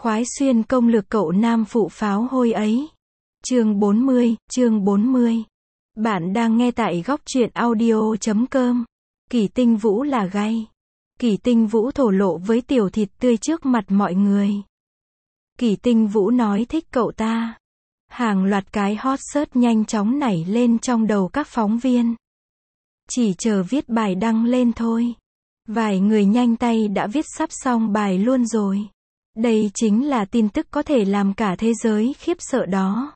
Khoái xuyên công lược cậu nam phụ pháo hôi ấy. Chương 40. Bạn đang nghe tại góc truyện audio.com. Kỷ Tinh Vũ là gay. Kỷ Tinh Vũ thổ lộ với Tiểu Thịt Tươi trước mặt mọi người. Kỷ Tinh Vũ nói thích cậu ta. Hàng loạt cái hot search nhanh chóng nảy lên trong đầu các phóng viên. Chỉ chờ viết bài đăng lên thôi. Vài người nhanh tay đã viết sắp xong bài luôn rồi. Đây chính là tin tức có thể làm cả thế giới khiếp sợ đó.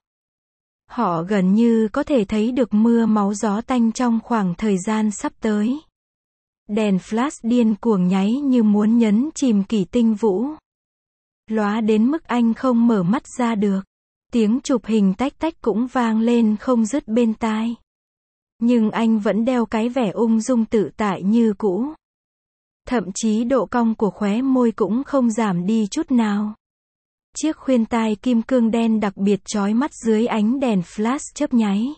Họ gần như có thể thấy được mưa máu gió tanh trong khoảng thời gian sắp tới. Đèn flash điên cuồng nháy như muốn nhấn chìm Kỷ Tinh Vũ. Lóa đến mức anh không mở mắt ra được. Tiếng chụp hình tách tách cũng vang lên không dứt bên tai. Nhưng anh vẫn đeo cái vẻ ung dung tự tại như cũ. Thậm chí độ cong của khóe môi cũng không giảm đi chút nào. Chiếc khuyên tai kim cương đen đặc biệt chói mắt dưới ánh đèn flash chớp nháy.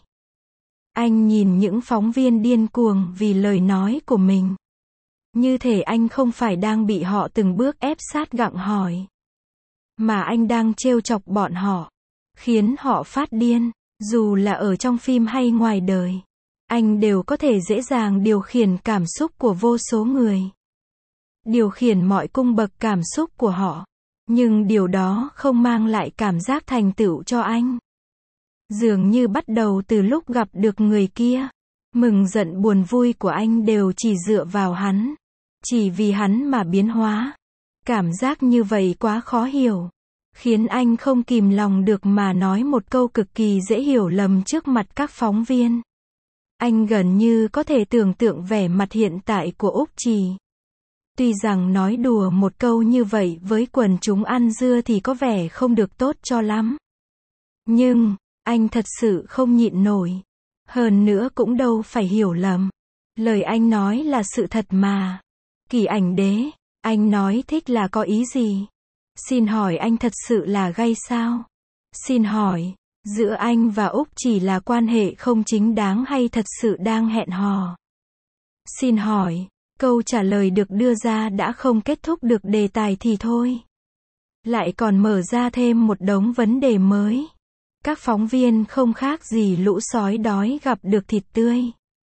Anh nhìn những phóng viên điên cuồng vì lời nói của mình. Như thể anh không phải đang bị họ từng bước ép sát gặng hỏi. Mà anh đang trêu chọc bọn họ. Khiến họ phát điên. Dù là ở trong phim hay ngoài đời. Anh đều có thể dễ dàng điều khiển cảm xúc của vô số người. Điều khiển mọi cung bậc cảm xúc của họ. Nhưng điều đó không mang lại cảm giác thành tựu cho anh. Dường như bắt đầu từ lúc gặp được người kia. Mừng giận buồn vui của anh đều chỉ dựa vào hắn. Chỉ vì hắn mà biến hóa. Cảm giác như vậy quá khó hiểu. Khiến anh không kìm lòng được mà nói một câu cực kỳ dễ hiểu lầm trước mặt các phóng viên. Anh gần như có thể tưởng tượng vẻ mặt hiện tại của Úc Trì. Tuy rằng nói đùa một câu như vậy với quần chúng ăn dưa thì có vẻ không được tốt cho lắm. Nhưng, anh thật sự không nhịn nổi. Hơn nữa cũng đâu phải hiểu lầm. Lời anh nói là sự thật mà. Kỷ ảnh đế, anh nói thích là có ý gì? Xin hỏi anh thật sự là gay sao? Xin hỏi, giữa anh và Úc chỉ là quan hệ không chính đáng hay thật sự đang hẹn hò? Xin hỏi, câu trả lời được đưa ra đã không kết thúc được đề tài thì thôi. Lại còn mở ra thêm một đống vấn đề mới. Các phóng viên không khác gì lũ sói đói gặp được thịt tươi.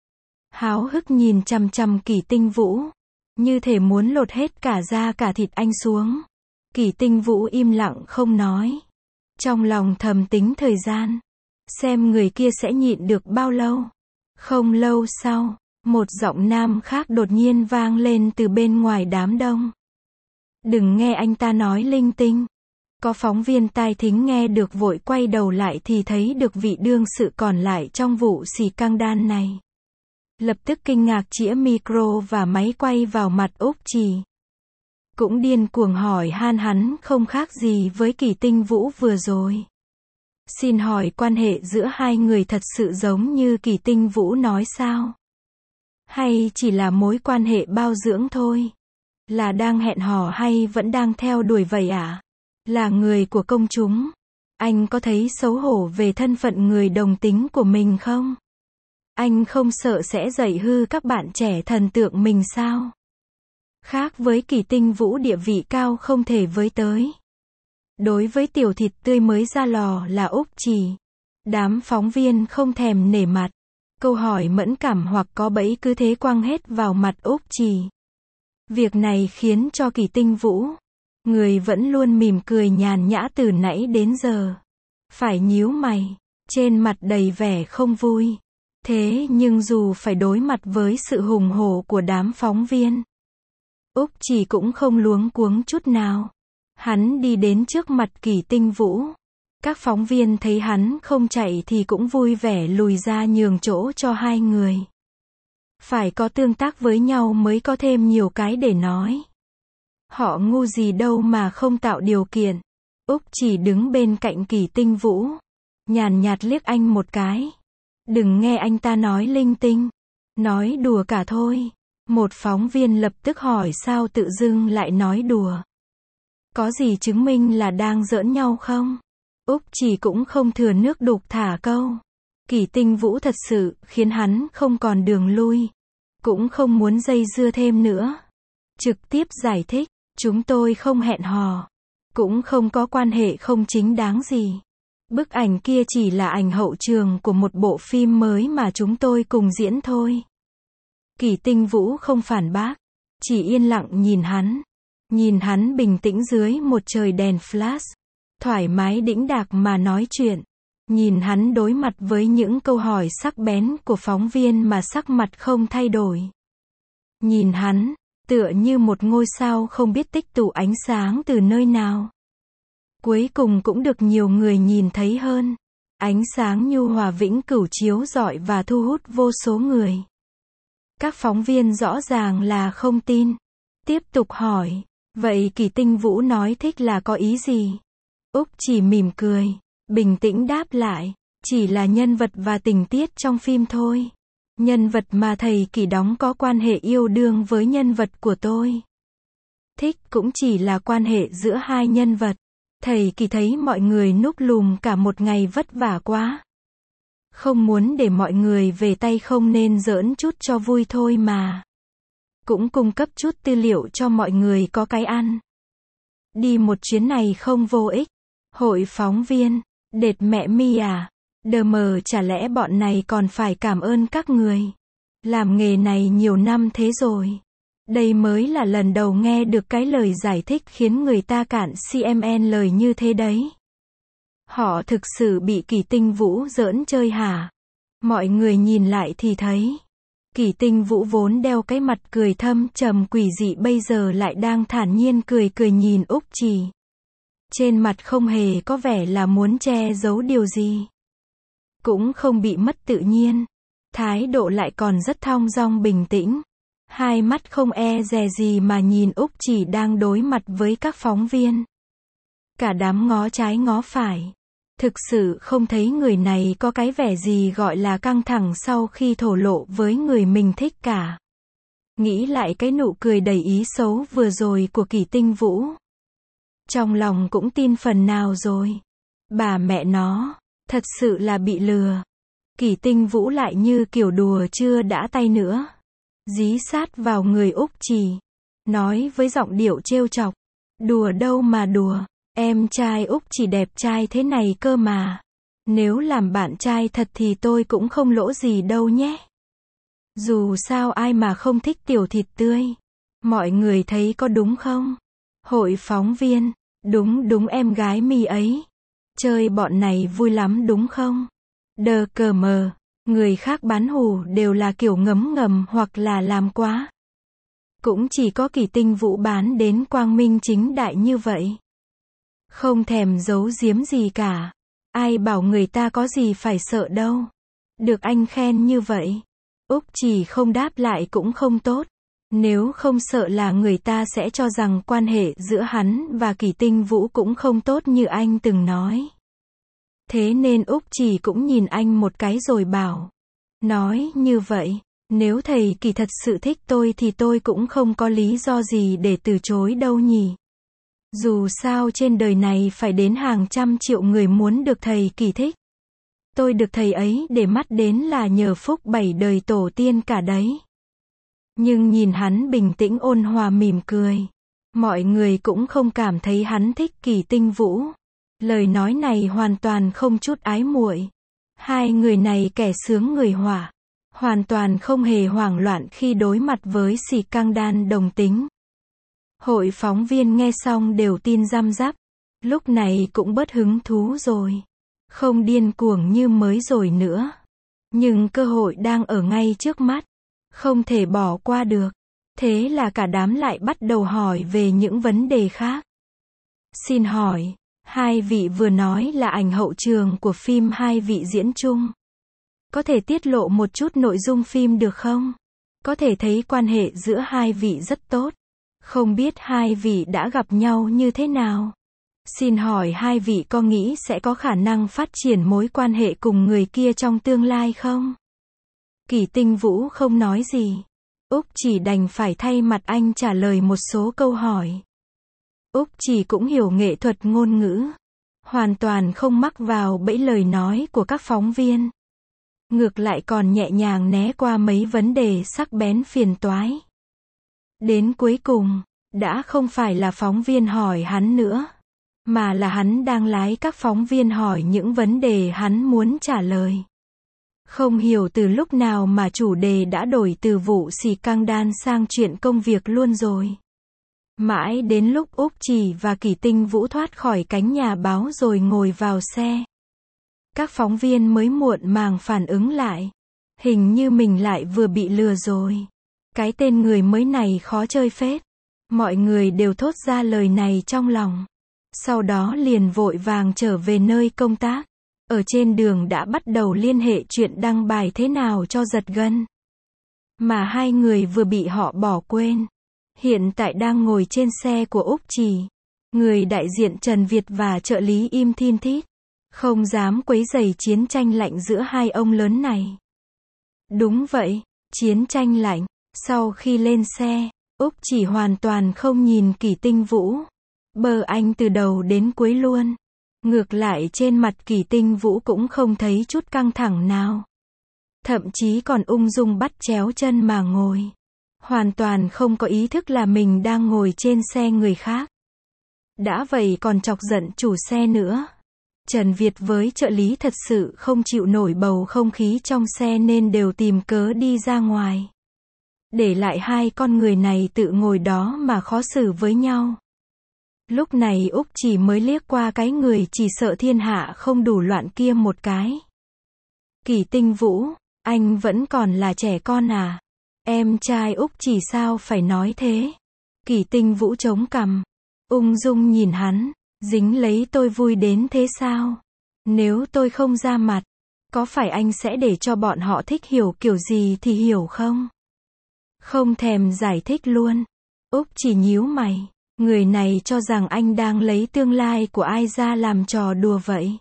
Háo hức nhìn chằm chằm Kỷ Tinh Vũ. Như thể muốn lột hết cả da cả thịt anh xuống. Kỷ Tinh Vũ im lặng không nói. Trong lòng thầm tính thời gian. Xem người kia sẽ nhịn được bao lâu. Không lâu sau, một giọng nam khác đột nhiên vang lên từ bên ngoài đám đông. Đừng nghe anh ta nói linh tinh. Có phóng viên tai thính nghe được vội quay đầu lại thì thấy được vị đương sự còn lại trong vụ xì căng đan này. Lập tức kinh ngạc chĩa micro và máy quay vào mặt Úc Trì. Cũng điên cuồng hỏi han hắn không khác gì với Kỷ Tinh Vũ vừa rồi. Xin hỏi quan hệ giữa hai người thật sự giống như Kỷ Tinh Vũ nói sao? Hay chỉ là mối quan hệ bao dưỡng thôi? Là đang hẹn hò hay vẫn đang theo đuổi vậy ạ? Là người của công chúng. Anh có thấy xấu hổ về thân phận người đồng tính của mình không? Anh không sợ sẽ dạy hư các bạn trẻ thần tượng mình sao? Khác với Kỷ Tinh Vũ địa vị cao không thể với tới. Đối với Tiểu Thịt Tươi mới ra lò là Úc Trì. Đám phóng viên không thèm nể mặt. Câu hỏi mẫn cảm hoặc có bẫy cứ thế quăng hết vào mặt Úc Trì. Việc này khiến cho Kỷ Tinh Vũ, người vẫn luôn mỉm cười nhàn nhã từ nãy đến giờ, phải nhíu mày, trên mặt đầy vẻ không vui. Thế nhưng dù phải đối mặt với sự hùng hổ của đám phóng viên, Úc Trì cũng không luống cuống chút nào. Hắn đi đến trước mặt Kỷ Tinh Vũ. Các phóng viên thấy hắn không chạy thì cũng vui vẻ lùi ra nhường chỗ cho hai người. Phải có tương tác với nhau mới có thêm nhiều cái để nói. Họ ngu gì đâu mà không tạo điều kiện. Úc chỉ đứng bên cạnh Kỷ Tinh Vũ. Nhàn nhạt liếc anh một cái. Đừng nghe anh ta nói linh tinh. Nói đùa cả thôi. Một phóng viên lập tức hỏi sao tự dưng lại nói đùa. Có gì chứng minh là đang giỡn nhau không? Úc chỉ cũng không thừa nước đục thả câu. Kỷ Tinh Vũ thật sự khiến hắn không còn đường lui. Cũng không muốn dây dưa thêm nữa. Trực tiếp giải thích, chúng tôi không hẹn hò. Cũng không có quan hệ không chính đáng gì. Bức ảnh kia chỉ là ảnh hậu trường của một bộ phim mới mà chúng tôi cùng diễn thôi. Kỷ Tinh Vũ không phản bác, chỉ yên lặng nhìn hắn. Nhìn hắn bình tĩnh dưới một trời đèn flash, thoải mái đĩnh đạc mà nói chuyện. Nhìn hắn đối mặt với những câu hỏi sắc bén của phóng viên mà sắc mặt không thay đổi. Nhìn hắn, tựa như một ngôi sao không biết tích tụ ánh sáng từ nơi nào. Cuối cùng cũng được nhiều người nhìn thấy hơn. Ánh sáng nhu hòa vĩnh cửu chiếu rọi và thu hút vô số người. Các phóng viên rõ ràng là không tin. Tiếp tục hỏi, vậy Kỷ Tinh Vũ nói thích là có ý gì? Úc chỉ mỉm cười, bình tĩnh đáp lại, chỉ là nhân vật và tình tiết trong phim thôi. Nhân vật mà thầy Kỷ đóng có quan hệ yêu đương với nhân vật của tôi. Thích cũng chỉ là quan hệ giữa hai nhân vật. Thầy Kỷ thấy mọi người núp lùm cả một ngày vất vả quá. Không muốn để mọi người về tay không nên giỡn chút cho vui thôi mà. Cũng cung cấp chút tư liệu cho mọi người có cái ăn. Đi một chuyến này không vô ích. Hội phóng viên, đệt mẹ mi à. Đờ mờ chả lẽ bọn này còn phải cảm ơn các người. Làm nghề này nhiều năm thế rồi. Đây mới là lần đầu nghe được cái lời giải thích khiến người ta cạn CMN lời như thế đấy. Họ thực sự bị Kỷ Tinh Vũ giỡn chơi hả? Mọi người nhìn lại thì thấy. Kỷ Tinh Vũ vốn đeo cái mặt cười thâm trầm quỷ dị bây giờ lại đang thản nhiên cười cười nhìn Úc Trì. Trên mặt không hề có vẻ là muốn che giấu điều gì. Cũng không bị mất tự nhiên. Thái độ lại còn rất thong dong bình tĩnh. Hai mắt không e dè gì mà nhìn Úc Chỉ đang đối mặt với các phóng viên. Cả đám ngó trái ngó phải. Thực sự không thấy người này có cái vẻ gì gọi là căng thẳng sau khi thổ lộ với người mình thích cả. Nghĩ lại cái nụ cười đầy ý xấu vừa rồi của Kỷ Tinh Vũ. Trong lòng cũng tin phần nào rồi. Bà mẹ nó, thật sự là bị lừa. Kỷ Tinh Vũ lại như kiểu đùa chưa đã tay nữa. Dí sát vào người Úc Trì. Nói với giọng điệu trêu chọc. Đùa đâu mà đùa. Em trai Úc Trì đẹp trai thế này cơ mà. Nếu làm bạn trai thật thì tôi cũng không lỗ gì đâu nhé. Dù sao ai mà không thích tiểu thịt tươi. Mọi người thấy có đúng không? Hội phóng viên. Đúng em gái mi ấy. Chơi bọn này vui lắm đúng không? Đờ cờ mờ. Người khác bán hủ đều là kiểu ngấm ngầm hoặc là làm quá. Cũng chỉ có Kỷ Tinh Vũ bán đến quang minh chính đại như vậy. Không thèm giấu giếm gì cả. Ai bảo người ta có gì phải sợ đâu. Được anh khen như vậy. Úc chỉ không đáp lại cũng không tốt. Nếu không sợ là người ta sẽ cho rằng quan hệ giữa hắn và Kỷ Tinh Vũ cũng không tốt như anh từng nói. Thế nên Úc chỉ cũng nhìn anh một cái rồi bảo. Nói như vậy, nếu thầy Kỷ thật sự thích tôi thì tôi cũng không có lý do gì để từ chối đâu nhỉ. Dù sao trên đời này phải đến hàng trăm triệu người muốn được thầy Kỷ thích. Tôi được thầy ấy để mắt đến là nhờ phúc 7 đời tổ tiên cả đấy. Nhưng nhìn hắn bình tĩnh ôn hòa mỉm cười. Mọi người cũng không cảm thấy hắn thích Kỷ Tinh Vũ. Lời nói này hoàn toàn không chút ái muội. Hai người này kẻ sướng người họa. Hoàn toàn không hề hoảng loạn khi đối mặt với scandal đồng tính. Hội phóng viên nghe xong đều tin răm rắp. Lúc này cũng bớt hứng thú rồi. Không điên cuồng như mới rồi nữa. Nhưng cơ hội đang ở ngay trước mắt. Không thể bỏ qua được. Thế là cả đám lại bắt đầu hỏi về những vấn đề khác. Xin hỏi, hai vị vừa nói là ảnh hậu trường của phim hai vị diễn chung. Có thể tiết lộ một chút nội dung phim được không? Có thể thấy quan hệ giữa hai vị rất tốt. Không biết hai vị đã gặp nhau như thế nào? Xin hỏi hai vị có nghĩ sẽ có khả năng phát triển mối quan hệ cùng người kia trong tương lai không? Kỷ Tinh Vũ không nói gì. Úc chỉ đành phải thay mặt anh trả lời một số câu hỏi. Úc chỉ cũng hiểu nghệ thuật ngôn ngữ. Hoàn toàn không mắc vào bẫy lời nói của các phóng viên. Ngược lại còn nhẹ nhàng né qua mấy vấn đề sắc bén phiền toái. Đến cuối cùng, đã không phải là phóng viên hỏi hắn nữa. mà là hắn đang lái các phóng viên hỏi những vấn đề hắn muốn trả lời. Không hiểu từ lúc nào mà chủ đề đã đổi từ vụ scandal sang chuyện công việc luôn rồi. Mãi đến lúc Úc Chỉ và Kỷ Tinh Vũ thoát khỏi cánh nhà báo rồi ngồi vào xe, các phóng viên mới muộn màng phản ứng lại. Hình như mình lại vừa bị lừa rồi. Cái tên người mới này khó chơi phết. Mọi người đều thốt ra lời này trong lòng. Sau đó liền vội vàng trở về nơi công tác. Ở trên đường đã bắt đầu liên hệ chuyện đăng bài thế nào cho giật gân. Mà hai người vừa bị họ bỏ quên. Hiện tại đang ngồi trên xe của Úc Chỉ. Người đại diện Trần Việt và trợ lý im thin thít. Không dám quấy rầy chiến tranh lạnh giữa hai ông lớn này. Đúng vậy, chiến tranh lạnh. Sau khi lên xe, Úc Chỉ hoàn toàn không nhìn Kỷ Tinh Vũ. Bờ anh từ đầu đến cuối luôn. Ngược lại trên mặt Kỷ Tinh Vũ cũng không thấy chút căng thẳng nào. Thậm chí còn ung dung bắt chéo chân mà ngồi. Hoàn toàn không có ý thức là mình đang ngồi trên xe người khác. Đã vậy còn chọc giận chủ xe nữa. Trần Việt với trợ lý thật sự không chịu nổi bầu không khí trong xe nên đều tìm cớ đi ra ngoài. Để lại hai con người này tự ngồi đó mà khó xử với nhau. Lúc này Úc Chỉ mới liếc qua cái người chỉ sợ thiên hạ không đủ loạn kia một cái. Kỷ Tinh Vũ, anh vẫn còn là trẻ con à? Em trai Úc Chỉ sao phải nói thế? Kỷ Tinh Vũ chống cằm, ung dung nhìn hắn, dính lấy tôi vui đến thế sao? Nếu tôi không ra mặt, có phải anh sẽ để cho bọn họ thích hiểu kiểu gì thì hiểu không? Không thèm giải thích luôn. Úc Chỉ nhíu mày. Người này cho rằng anh đang lấy tương lai của ai ra làm trò đùa vậy.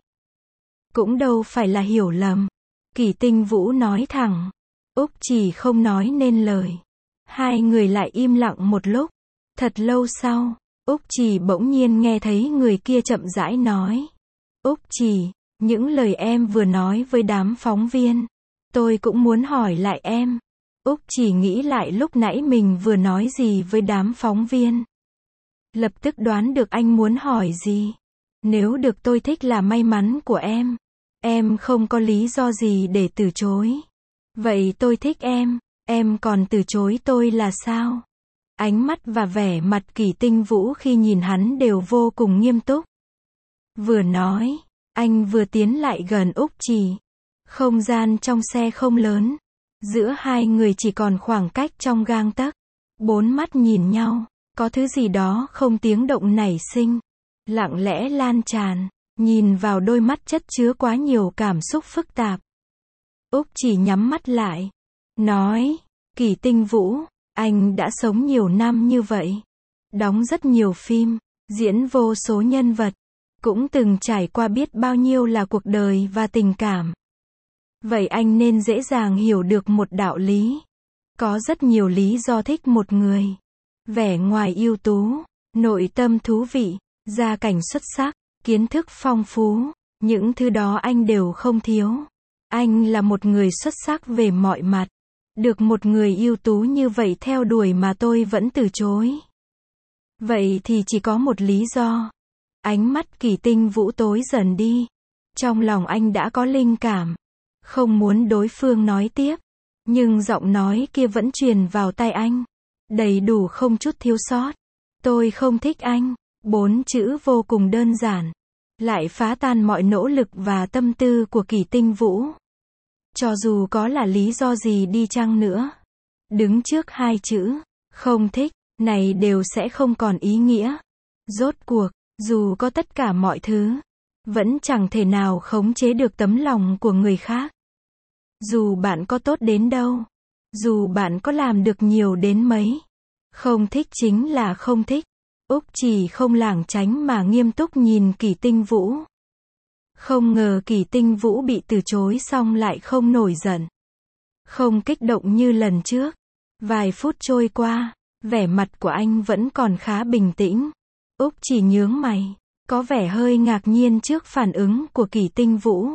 Cũng đâu phải là hiểu lầm. Kỷ Tinh Vũ nói thẳng. Úc Chỉ không nói nên lời. Hai người lại im lặng một lúc. Thật lâu sau, Úc Chỉ bỗng nhiên nghe thấy người kia chậm rãi nói. Úc Chỉ, những lời em vừa nói với đám phóng viên, tôi cũng muốn hỏi lại em. Úc Chỉ nghĩ lại lúc nãy mình vừa nói gì với đám phóng viên. Lập tức đoán được anh muốn hỏi gì. Nếu được tôi thích là may mắn của em. Em không có lý do gì để từ chối. Vậy tôi thích em còn từ chối tôi là sao? Ánh mắt và vẻ mặt Kỷ Tinh Vũ khi nhìn hắn đều vô cùng nghiêm túc. Vừa nói, anh vừa tiến lại gần Úc Chỉ. Không gian trong xe không lớn. Giữa hai người chỉ còn khoảng cách trong gang tấc. Bốn mắt nhìn nhau. Có thứ gì đó không tiếng động nảy sinh. Lặng lẽ lan tràn. Nhìn vào đôi mắt chất chứa quá nhiều cảm xúc phức tạp. Úc Chỉ nhắm mắt lại. Nói, Kỷ Tinh Vũ, anh đã sống nhiều năm như vậy. Đóng rất nhiều phim, diễn vô số nhân vật. Cũng từng trải qua biết bao nhiêu là cuộc đời và tình cảm. Vậy anh nên dễ dàng hiểu được một đạo lý. Có rất nhiều lý do thích một người. Vẻ ngoài ưu tú, nội tâm thú vị, gia cảnh xuất sắc, kiến thức phong phú. Những thứ đó anh đều không thiếu. Anh là một người xuất sắc về mọi mặt. Được một người ưu tú như vậy theo đuổi mà tôi vẫn từ chối. Vậy thì chỉ có một lý do. Ánh mắt Kỷ Tinh Vũ tối dần đi. Trong lòng anh đã có linh cảm. Không muốn đối phương nói tiếp. Nhưng giọng nói kia vẫn truyền vào tai anh. Đầy đủ không chút thiếu sót. Tôi không thích anh. 4 chữ vô cùng đơn giản. Lại phá tan mọi nỗ lực và tâm tư của Kỷ Tinh Vũ. Cho dù có là lý do gì đi chăng nữa. Đứng trước 2 chữ, không thích, này đều sẽ không còn ý nghĩa. Rốt cuộc, dù có tất cả mọi thứ, vẫn chẳng thể nào khống chế được tấm lòng của người khác. Dù bạn có tốt đến đâu, dù bạn có làm được nhiều đến mấy, không thích chính là không thích. Úc Chỉ không lảng tránh mà nghiêm túc nhìn Kỷ Tinh Vũ. Không ngờ Kỷ Tinh Vũ bị từ chối xong lại không nổi giận. Không kích động như lần trước. Vài phút trôi qua, vẻ mặt của anh vẫn còn khá bình tĩnh. Úc Chỉ nhướng mày, có vẻ hơi ngạc nhiên trước phản ứng của Kỷ Tinh Vũ.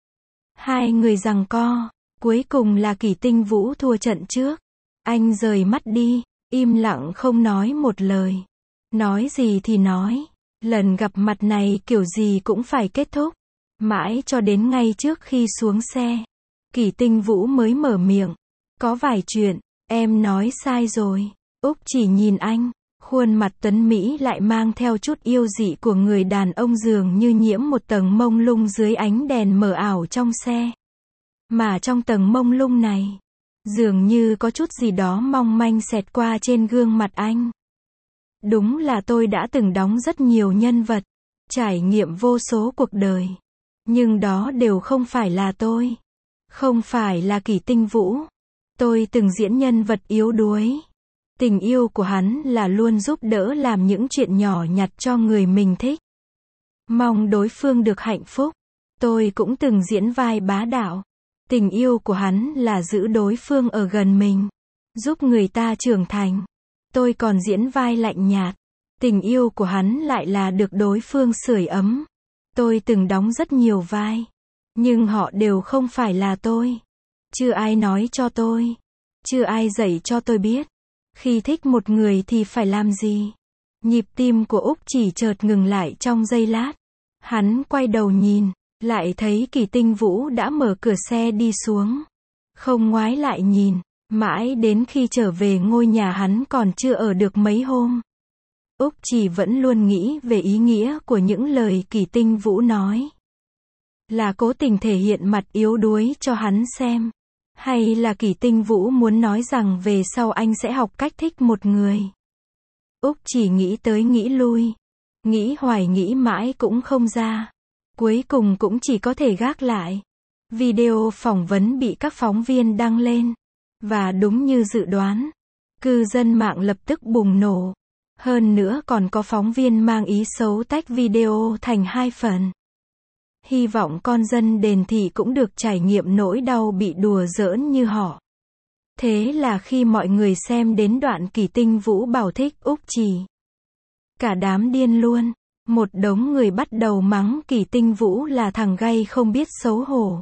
Hai người giằng co, cuối cùng là Kỷ Tinh Vũ thua trận trước. Anh rời mắt đi, im lặng không nói một lời. Nói gì thì nói, Lần gặp mặt này kiểu gì cũng phải kết thúc. Mãi cho đến ngay trước khi xuống xe, Kỷ Tinh Vũ mới mở miệng. Có vài chuyện, em nói sai rồi. Úc chỉ nhìn anh, khuôn mặt tuấn Mỹ lại mang theo chút yêu dị của người đàn ông dường như nhiễm một tầng mông lung dưới ánh đèn mờ ảo trong xe. Mà trong tầng mông lung này, dường như có chút gì đó mong manh xẹt qua trên gương mặt anh. Đúng là tôi đã từng đóng rất nhiều nhân vật, trải nghiệm vô số cuộc đời. Nhưng đó đều không phải là tôi. Không phải là Kỷ Tinh Vũ. Tôi từng diễn nhân vật yếu đuối. Tình yêu của hắn là luôn giúp đỡ làm những chuyện nhỏ nhặt cho người mình thích. Mong đối phương được hạnh phúc. Tôi cũng từng diễn vai bá đạo. Tình yêu của hắn là giữ đối phương ở gần mình, giúp người ta trưởng thành. Tôi còn diễn vai lạnh nhạt. Tình yêu của hắn lại là được đối phương sưởi ấm. Tôi từng đóng rất nhiều vai. Nhưng họ đều không phải là tôi. Chưa ai nói cho tôi. Chưa ai dạy cho tôi biết. Khi thích một người thì phải làm gì. Nhịp tim của Úc chỉ chợt ngừng lại trong giây lát. Hắn quay đầu nhìn, lại thấy Kỷ Tinh Vũ đã mở cửa xe đi xuống. Không ngoái lại nhìn, mãi đến khi trở về ngôi nhà hắn còn chưa ở được mấy hôm. Úc chỉ vẫn luôn nghĩ về ý nghĩa của những lời Kỷ Tinh Vũ nói. Là cố tình thể hiện mặt yếu đuối cho hắn xem. Hay là Kỷ Tinh Vũ muốn nói rằng về sau anh sẽ học cách thích một người. Úc chỉ nghĩ tới nghĩ lui. Nghĩ hoài nghĩ mãi cũng không ra. Cuối cùng cũng chỉ có thể gác lại. Video phỏng vấn bị các phóng viên đăng lên. Và đúng như dự đoán, cư dân mạng lập tức bùng nổ. Hơn nữa còn có phóng viên mang ý xấu tách video thành 2 phần. Hy vọng con dân Đền Thị cũng được trải nghiệm nỗi đau bị đùa giỡn như họ. Thế là khi mọi người xem đến đoạn Kỷ Tinh Vũ bảo thích Úc Chỉ, cả đám điên luôn. Một đống người bắt đầu mắng Kỷ Tinh Vũ là thằng gay không biết xấu hổ.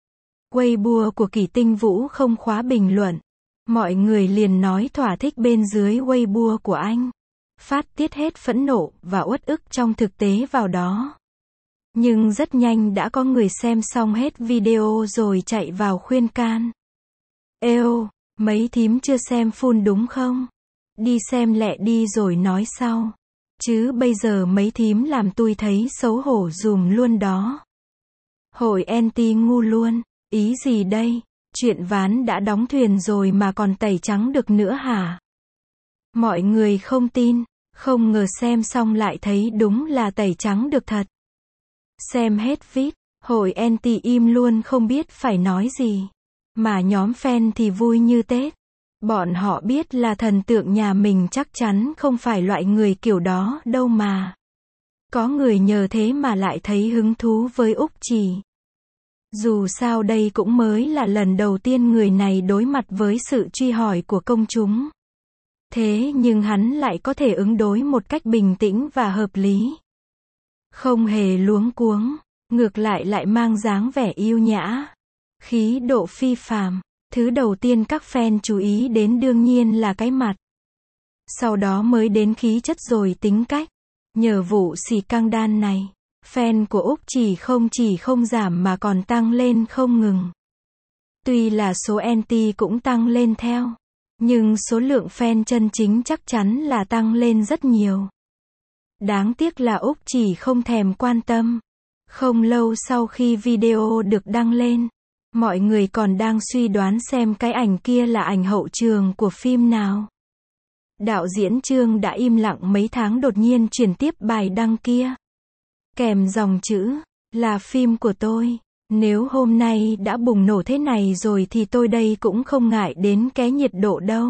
Weibo của Kỷ Tinh Vũ không khóa bình luận. Mọi người liền nói thỏa thích bên dưới Weibo của anh. Phát tiết hết phẫn nộ và uất ức trong thực tế vào đó. Nhưng rất nhanh đã có người xem xong hết video rồi chạy vào khuyên can. Êu, mấy thím chưa xem full đúng không? Đi xem lẹ đi rồi nói sau. Chứ bây giờ mấy thím làm tui thấy xấu hổ dùm luôn đó. Hội anti ngu luôn. Ý gì đây? Chuyện ván đã đóng thuyền rồi mà còn tẩy trắng được nữa hả? Mọi người không tin. Không ngờ xem xong lại thấy đúng là tẩy trắng được thật. Xem hết vít, hội anti im luôn không biết phải nói gì. Mà nhóm fan thì vui như Tết. Bọn họ biết là thần tượng nhà mình chắc chắn không phải loại người kiểu đó đâu mà. Có người nhờ thế mà lại thấy hứng thú với Úc Chỉ. Dù sao đây cũng mới là lần đầu tiên người này đối mặt với sự truy hỏi của công chúng. Thế nhưng hắn lại có thể ứng đối một cách bình tĩnh và hợp lý. Không hề luống cuống, ngược lại lại mang dáng vẻ yêu nhã. Khí độ phi phàm. Thứ đầu tiên các fan chú ý đến đương nhiên là cái mặt. Sau đó mới đến khí chất rồi tính cách. Nhờ vụ xì căng đan này, fan của Úc chỉ không giảm mà còn tăng lên không ngừng. Tuy là số anti cũng tăng lên theo, nhưng số lượng fan chân chính chắc chắn là tăng lên rất nhiều. Đáng tiếc là Úc chỉ không thèm quan tâm. Không lâu sau khi video được đăng lên, mọi người còn đang suy đoán xem cái ảnh kia là ảnh hậu trường của phim nào. Đạo diễn Trương đã im lặng mấy tháng đột nhiên chuyển tiếp bài đăng kia. Kèm dòng chữ, là phim của tôi. Nếu hôm nay đã bùng nổ thế này rồi thì tôi đây cũng không ngại đến cái nhiệt độ đâu.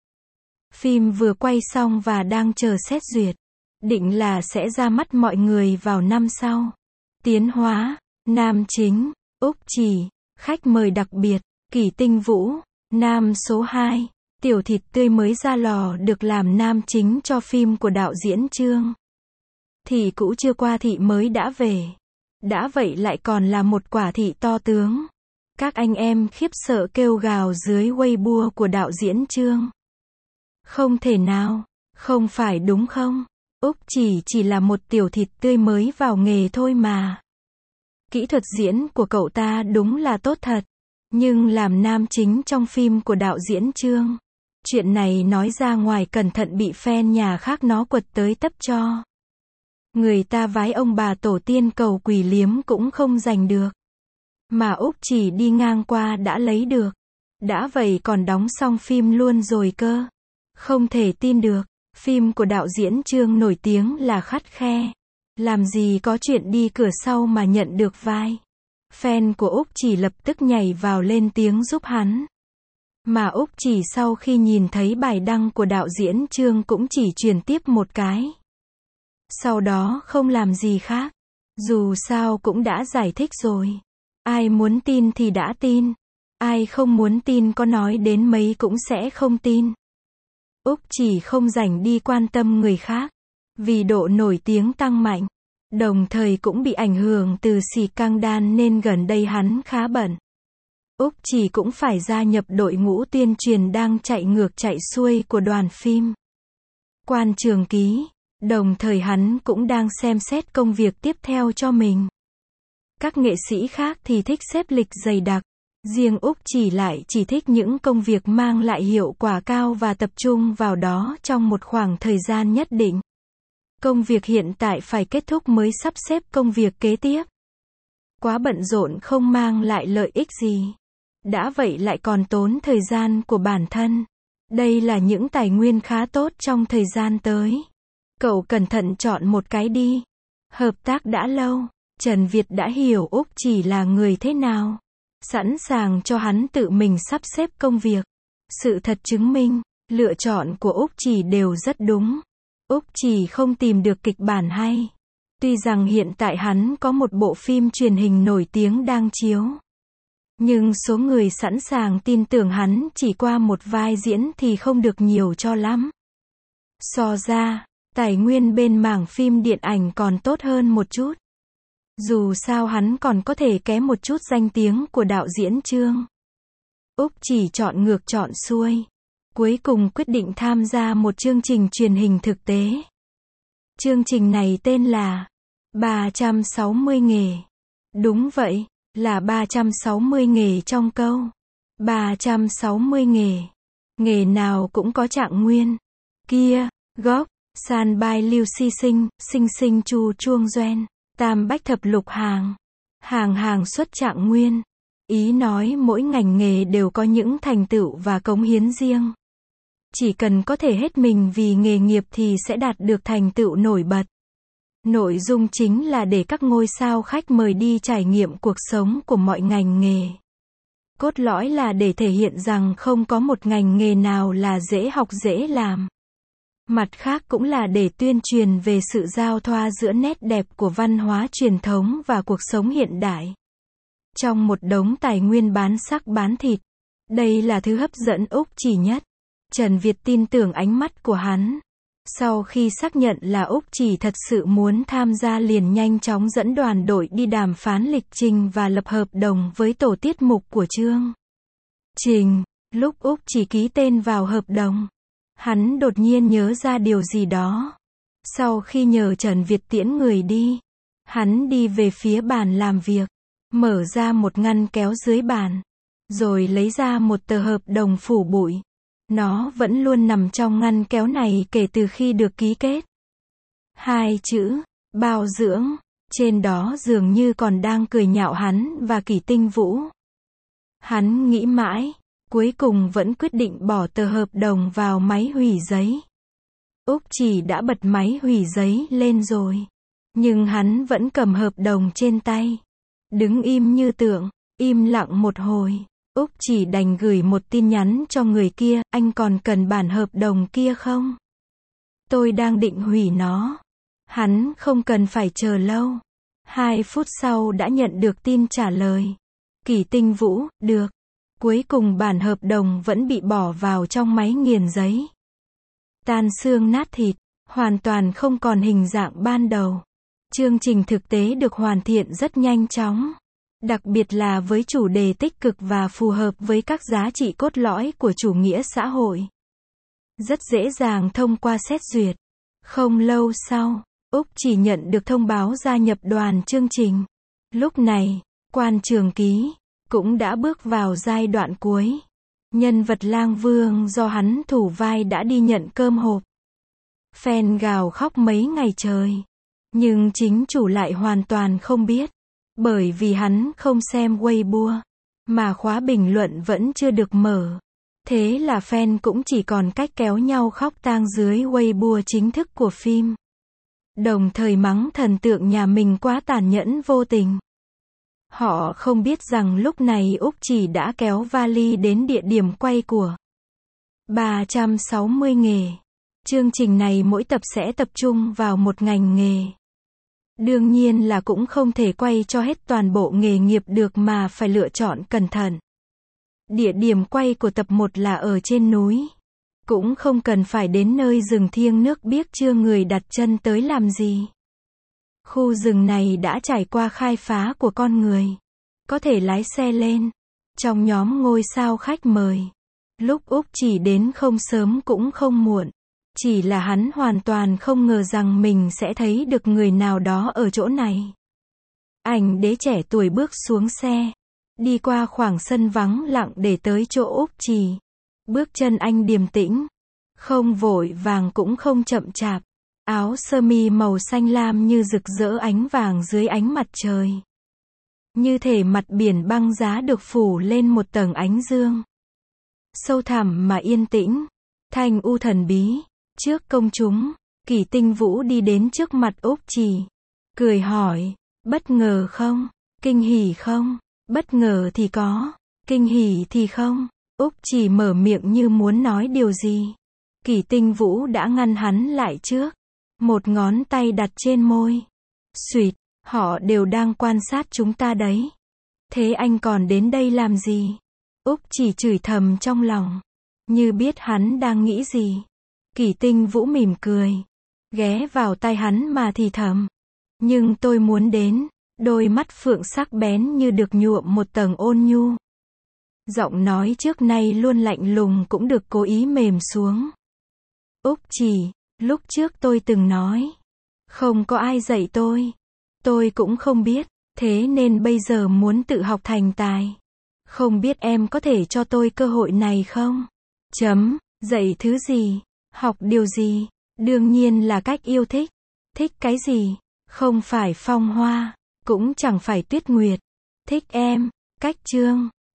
Phim vừa quay xong và đang chờ xét duyệt. Định là sẽ ra mắt mọi người vào năm sau. Tiến hóa, nam chính, Úc Chỉ, khách mời đặc biệt, Kỷ Tinh Vũ, nam số 2, tiểu thịt tươi mới ra lò được làm nam chính cho phim của đạo diễn Trương. Thị cũ chưa qua thị mới đã về. Đã vậy lại còn là một quả thị to tướng. Các anh em khiếp sợ kêu gào dưới Weibo của đạo diễn Trương. Không thể nào, không phải đúng không? Úc chỉ là một tiểu thịt tươi mới vào nghề thôi mà. Kỹ thuật diễn của cậu ta đúng là tốt thật. Nhưng làm nam chính trong phim của đạo diễn Trương. Chuyện này nói ra ngoài cẩn thận bị fan nhà khác nó quật tới tấp cho. Người ta vái ông bà tổ tiên cầu quỷ liếm cũng không giành được. Mà Úc chỉ đi ngang qua đã lấy được. Đã vậy còn đóng xong phim luôn rồi cơ. Không thể tin được. Phim của đạo diễn Trương nổi tiếng là khắt khe. Làm gì có chuyện đi cửa sau mà nhận được vai. Fan của Úc chỉ lập tức nhảy vào lên tiếng giúp hắn. Mà Úc chỉ sau khi nhìn thấy bài đăng của đạo diễn Trương cũng chỉ truyền tiếp một cái. Sau đó không làm gì khác. Dù sao cũng đã giải thích rồi. Ai muốn tin thì đã tin. Ai không muốn tin có nói đến mấy cũng sẽ không tin. Úc chỉ không rảnh đi quan tâm người khác. Vì độ nổi tiếng tăng mạnh. Đồng thời cũng bị ảnh hưởng từ scandal nên gần đây hắn khá bận. Úc chỉ cũng phải gia nhập đội ngũ tuyên truyền đang chạy ngược chạy xuôi của đoàn phim Quan Trường Ký. Đồng thời hắn cũng đang xem xét công việc tiếp theo cho mình. Các nghệ sĩ khác thì thích xếp lịch dày đặc. Riêng Úc chỉ thích những công việc mang lại hiệu quả cao và tập trung vào đó trong một khoảng thời gian nhất định. Công việc hiện tại phải kết thúc mới sắp xếp công việc kế tiếp. Quá bận rộn không mang lại lợi ích gì. Đã vậy lại còn tốn thời gian của bản thân. Đây là những tài nguyên khá tốt trong thời gian tới. Cậu cẩn thận chọn một cái đi. Hợp tác đã lâu. Trần Việt đã hiểu Úc chỉ là người thế nào. Sẵn sàng cho hắn tự mình sắp xếp công việc. Sự thật chứng minh, lựa chọn của Úc chỉ đều rất đúng. Úc chỉ không tìm được kịch bản hay. Tuy rằng hiện tại hắn có một bộ phim truyền hình nổi tiếng đang chiếu. Nhưng số người sẵn sàng tin tưởng hắn chỉ qua một vai diễn thì không được nhiều cho lắm. So ra, tài nguyên bên mảng phim điện ảnh còn tốt hơn một chút. Dù sao hắn còn có thể kém một chút danh tiếng của đạo diễn Trương. Úc chỉ chọn ngược chọn xuôi. Cuối cùng quyết định tham gia một chương trình truyền hình thực tế. Chương trình này tên là 360 nghề. Đúng vậy, là 360 nghề trong câu. 360 nghề. Nghề nào cũng có trạng nguyên. Kia, gốc, san bai lưu si sinh, sinh sinh chu chuông doen. Tam bách thập lục hàng. Hàng xuất trạng nguyên. Ý nói mỗi ngành nghề đều có những thành tựu và cống hiến riêng. Chỉ cần có thể hết mình vì nghề nghiệp thì sẽ đạt được thành tựu nổi bật. Nội dung chính là để các ngôi sao khách mời đi trải nghiệm cuộc sống của mọi ngành nghề. Cốt lõi là để thể hiện rằng không có một ngành nghề nào là dễ học dễ làm. Mặt khác cũng là để tuyên truyền về sự giao thoa giữa nét đẹp của văn hóa truyền thống và cuộc sống hiện đại. Trong một đống tài nguyên bán sắc bán thịt, đây là thứ hấp dẫn Úc chỉ nhất. Trần Việt tin tưởng ánh mắt của hắn. Sau khi xác nhận là Úc chỉ thật sự muốn tham gia liền nhanh chóng dẫn đoàn đội đi đàm phán lịch trình và lập hợp đồng với tổ tiết mục của Chương Trình. Lúc Úc chỉ ký tên vào hợp đồng, hắn đột nhiên nhớ ra điều gì đó. Sau khi nhờ Trần Việt tiễn người đi, hắn đi về phía bàn làm việc, mở ra một ngăn kéo dưới bàn, rồi lấy ra một tờ hợp đồng phủ bụi. Nó vẫn luôn nằm trong ngăn kéo này kể từ khi được ký kết. 2 chữ, bao dưỡng, trên đó dường như còn đang cười nhạo hắn và Kỷ Tinh Vũ. Hắn nghĩ mãi, cuối cùng vẫn quyết định bỏ tờ hợp đồng vào máy hủy giấy. Úc chỉ đã bật máy hủy giấy lên rồi. Nhưng hắn vẫn cầm hợp đồng trên tay. Đứng im như tượng, im lặng một hồi. Úc chỉ đành gửi một tin nhắn cho người kia, anh còn cần bản hợp đồng kia không? Tôi đang định hủy nó. Hắn không cần phải chờ lâu. 2 phút sau đã nhận được tin trả lời. Kỷ Tinh Vũ, được. Cuối cùng bản hợp đồng vẫn bị bỏ vào trong máy nghiền giấy. Tan xương nát thịt, hoàn toàn không còn hình dạng ban đầu. Chương trình thực tế được hoàn thiện rất nhanh chóng. Đặc biệt là với chủ đề tích cực và phù hợp với các giá trị cốt lõi của chủ nghĩa xã hội. Rất dễ dàng thông qua xét duyệt. Không lâu sau, Úc Chỉ nhận được thông báo gia nhập đoàn chương trình. Lúc này, Quan Trường Ký cũng đã bước vào giai đoạn cuối. Nhân vật Lang Vương do hắn thủ vai đã đi nhận cơm hộp. Fan gào khóc mấy ngày trời. Nhưng chính chủ lại hoàn toàn không biết. Bởi vì hắn không xem Weibo. Mà khóa bình luận vẫn chưa được mở. Thế là fan cũng chỉ còn cách kéo nhau khóc tang dưới Weibo chính thức của phim. Đồng thời mắng thần tượng nhà mình quá tàn nhẫn vô tình. Họ không biết rằng lúc này Úc Chỉ đã kéo vali đến địa điểm quay của 360 nghề. Chương trình này mỗi tập sẽ tập trung vào một ngành nghề. Đương nhiên là cũng không thể quay cho hết toàn bộ nghề nghiệp được mà phải lựa chọn cẩn thận. Địa điểm quay của tập 1 là ở trên núi. Cũng không cần phải đến nơi rừng thiêng nước biếc chưa người đặt chân tới làm gì. Khu rừng này đã trải qua khai phá của con người. Có thể lái xe lên. Trong nhóm ngôi sao khách mời. Lúc Úc Chỉ đến không sớm cũng không muộn. Chỉ là hắn hoàn toàn không ngờ rằng mình sẽ thấy được người nào đó ở chỗ này. Ảnh đế trẻ tuổi bước xuống xe. Đi qua khoảng sân vắng lặng để tới chỗ Úc Chỉ. Bước chân anh điềm tĩnh. Không vội vàng cũng không chậm chạp. Áo sơ mi màu xanh lam như rực rỡ ánh vàng dưới ánh mặt trời. Như thể mặt biển băng giá được phủ lên một tầng ánh dương. Sâu thẳm mà yên tĩnh. Thanh u thần bí. Trước công chúng, Kỷ Tinh Vũ đi đến trước mặt Úc Chỉ. Cười hỏi, bất ngờ không? Kinh hỉ không? Bất ngờ thì có, kinh hỉ thì không. Úc Chỉ mở miệng như muốn nói điều gì. Kỷ Tinh Vũ đã ngăn hắn lại trước. Một ngón tay đặt trên môi. Xuyệt, họ đều đang quan sát chúng ta đấy. Thế anh còn đến đây làm gì? Úc Chỉ chửi thầm trong lòng. Như biết hắn đang nghĩ gì. Kỷ Tinh Vũ mỉm cười. Ghé vào tai hắn mà thì thầm. Nhưng tôi muốn đến. Đôi mắt phượng sắc bén như được nhuộm một tầng ôn nhu. Giọng nói trước nay luôn lạnh lùng cũng được cố ý mềm xuống. Úc Chỉ, lúc trước tôi từng nói. Không có ai dạy tôi. Tôi cũng không biết. Thế nên bây giờ muốn tự học thành tài. Không biết em có thể cho tôi cơ hội này không? Dạy thứ gì? Học điều gì? Đương nhiên là cách yêu thích. Thích cái gì? Không phải Phong Hoa. Cũng chẳng phải Tuyết Nguyệt. Thích em. Cách Chương.